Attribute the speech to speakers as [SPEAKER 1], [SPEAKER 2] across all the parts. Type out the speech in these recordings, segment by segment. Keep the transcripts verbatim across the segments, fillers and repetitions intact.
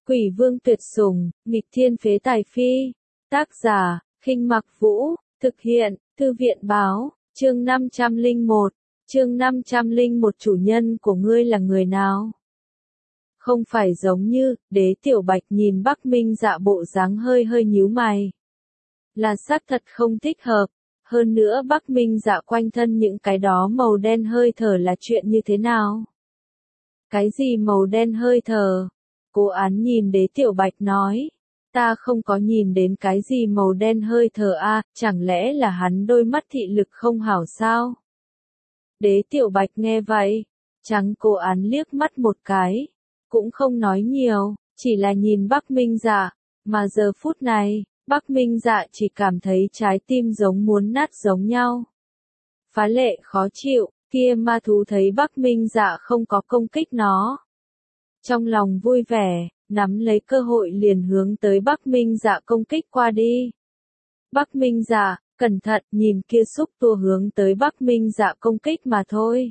[SPEAKER 1] Quỷ vương tuyệt sủng, nghịch thiên phế tài phi. Tác giả, Khinh Mặc Vũ, thực hiện, Thư viện báo, chương năm trăm lẻ một, chương năm trăm lẻ một chủ nhân của ngươi là người nào? Không phải giống như, Đế Tiểu Bạch nhìn Bắc Minh Dạ bộ dáng hơi hơi nhíu mày. Là xác thật không thích hợp, hơn nữa Bắc Minh Dạ quanh thân những cái đó màu đen hơi thở là chuyện như thế nào? Cái gì màu đen hơi thở? Cố Án nhìn Đế Tiểu Bạch nói, ta không có nhìn đến cái gì màu đen hơi thở a, chẳng lẽ là hắn đôi mắt thị lực không hảo sao? Đế Tiểu Bạch nghe vậy, trắng Cố Án liếc mắt một cái, cũng không nói nhiều, chỉ là nhìn Bắc Minh Dạ, mà giờ phút này, Bắc Minh Dạ chỉ cảm thấy trái tim giống muốn nát giống nhau. Phá lệ khó chịu, kia ma thú thấy Bắc Minh Dạ không có công kích nó. Trong lòng vui vẻ, nắm lấy cơ hội liền hướng tới Bắc Minh Dạ công kích qua đi. Bắc Minh Dạ, cẩn thận, nhìn kia xúc tua hướng tới Bắc Minh Dạ công kích mà thôi.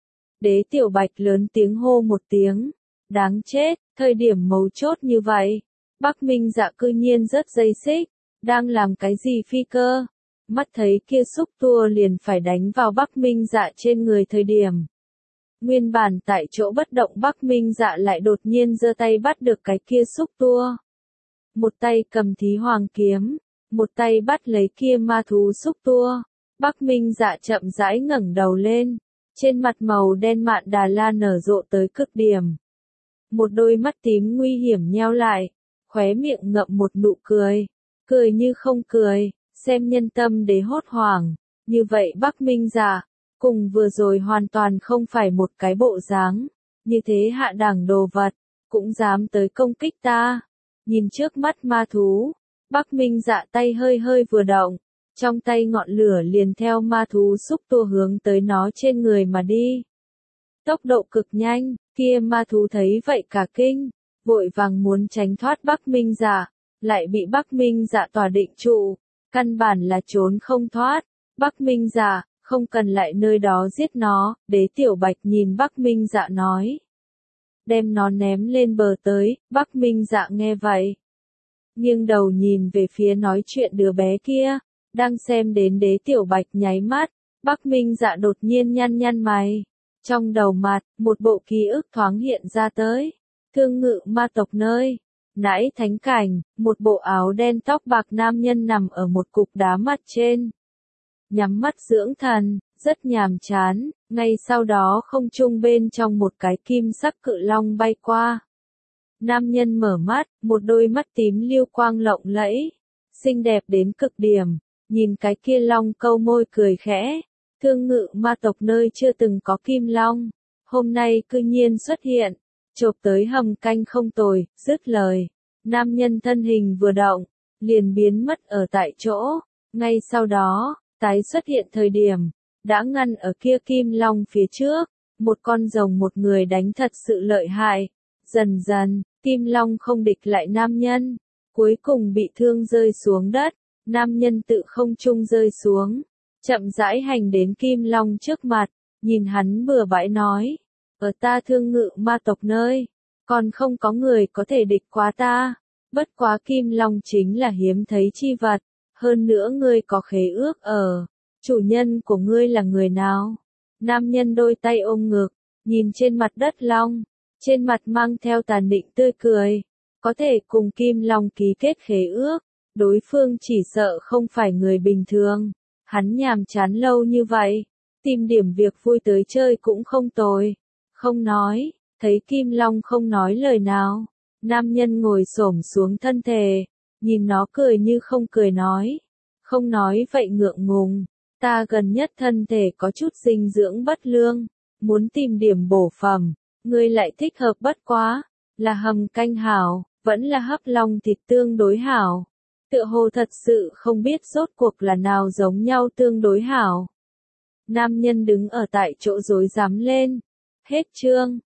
[SPEAKER 1] Đế Tiểu Bạch lớn tiếng hô một tiếng, đáng chết, thời điểm mấu chốt như vậy. Bắc Minh Dạ cư nhiên rớt dây xích, đang làm cái gì phi cơ? Mắt thấy kia xúc tua liền phải đánh vào Bắc Minh Dạ trên người thời điểm. Nguyên bản tại chỗ bất động Bắc Minh Dạ lại đột nhiên giơ tay bắt được cái kia xúc tua. Một tay cầm Thí Hoàng kiếm, một tay bắt lấy kia ma thú xúc tua. Bắc Minh Dạ chậm rãi ngẩng đầu lên, trên mặt màu đen mạn đà la nở rộ tới cực điểm. Một đôi mắt tím nguy hiểm nheo lại, khóe miệng ngậm một nụ cười, cười như không cười, xem nhân tâm đế hốt hoảng, như vậy Bắc Minh Dạ, cùng vừa rồi hoàn toàn không phải một cái bộ dáng, như thế hạ đẳng đồ vật, cũng dám tới công kích ta. Nhìn trước mắt ma thú, Bắc Minh Dạ tay hơi hơi vừa động, trong tay ngọn lửa liền theo ma thú xúc tua hướng tới nó trên người mà đi. Tốc độ cực nhanh, kia ma thú thấy vậy cả kinh, vội vàng muốn tránh thoát Bắc Minh Dạ, lại bị Bắc Minh Dạ tỏa định trụ, căn bản là trốn không thoát. Bắc Minh Dạ, không cần lại nơi đó giết nó, Đế Tiểu Bạch nhìn Bắc Minh Dạ nói. Đem nó ném lên bờ tới, Bắc Minh Dạ nghe vậy. Nghiêng đầu nhìn về phía nói chuyện đứa bé kia, đang xem đến Đế Tiểu Bạch nháy mắt, Bắc Minh Dạ đột nhiên nhăn nhăn mày. Trong đầu mặt, một bộ ký ức thoáng hiện ra tới. Thương Ngự ma tộc nơi, nãy thánh cảnh, một bộ áo đen tóc bạc nam nhân nằm ở một cục đá mặt trên. Nhắm mắt dưỡng thần, rất nhàm chán, ngay sau đó không trung bên trong một cái kim sắc cự long bay qua. Nam nhân mở mắt, một đôi mắt tím lưu quang lộng lẫy, xinh đẹp đến cực điểm, nhìn cái kia long câu môi cười khẽ. Thương Ngự ma tộc nơi chưa từng có kim long, hôm nay cư nhiên xuất hiện, chộp tới hầm canh không tồi, dứt lời. Nam nhân thân hình vừa động, liền biến mất ở tại chỗ, ngay sau đó, tái xuất hiện thời điểm, đã ngăn ở kia kim long phía trước, một con rồng một người đánh thật sự lợi hại. Dần dần, kim long không địch lại nam nhân, cuối cùng bị thương rơi xuống đất, nam nhân tự không trung rơi xuống. Chậm rãi hành đến Kim Long trước mặt, nhìn hắn bừa bãi nói, ở ta Thương Ngự ma tộc nơi, còn không có người có thể địch quá ta, bất quá Kim Long chính là hiếm thấy chi vật, hơn nữa ngươi có khế ước ở, chủ nhân của ngươi là người nào? Nam nhân đôi tay ôm ngực, nhìn trên mặt đất Long, trên mặt mang theo tàn định tươi cười, có thể cùng Kim Long ký kết khế ước, đối phương chỉ sợ không phải người bình thường. Hắn nhàm chán lâu như vậy, tìm điểm việc vui tới chơi cũng không tồi. Không nói, thấy Kim Long không nói lời nào. Nam nhân ngồi xổm xuống thân thể, nhìn nó cười như không cười nói. Không nói vậy ngượng ngùng, ta gần nhất thân thể có chút dinh dưỡng bất lương, muốn tìm điểm bổ phẩm, ngươi lại thích hợp bất quá, là hầm canh hảo, vẫn là hấp long thịt tương đối hảo. Tựa hồ thật sự không biết rốt cuộc là nào giống nhau tương đối hảo. Nam nhân đứng ở tại chỗ rối rắm lên. Hết chương.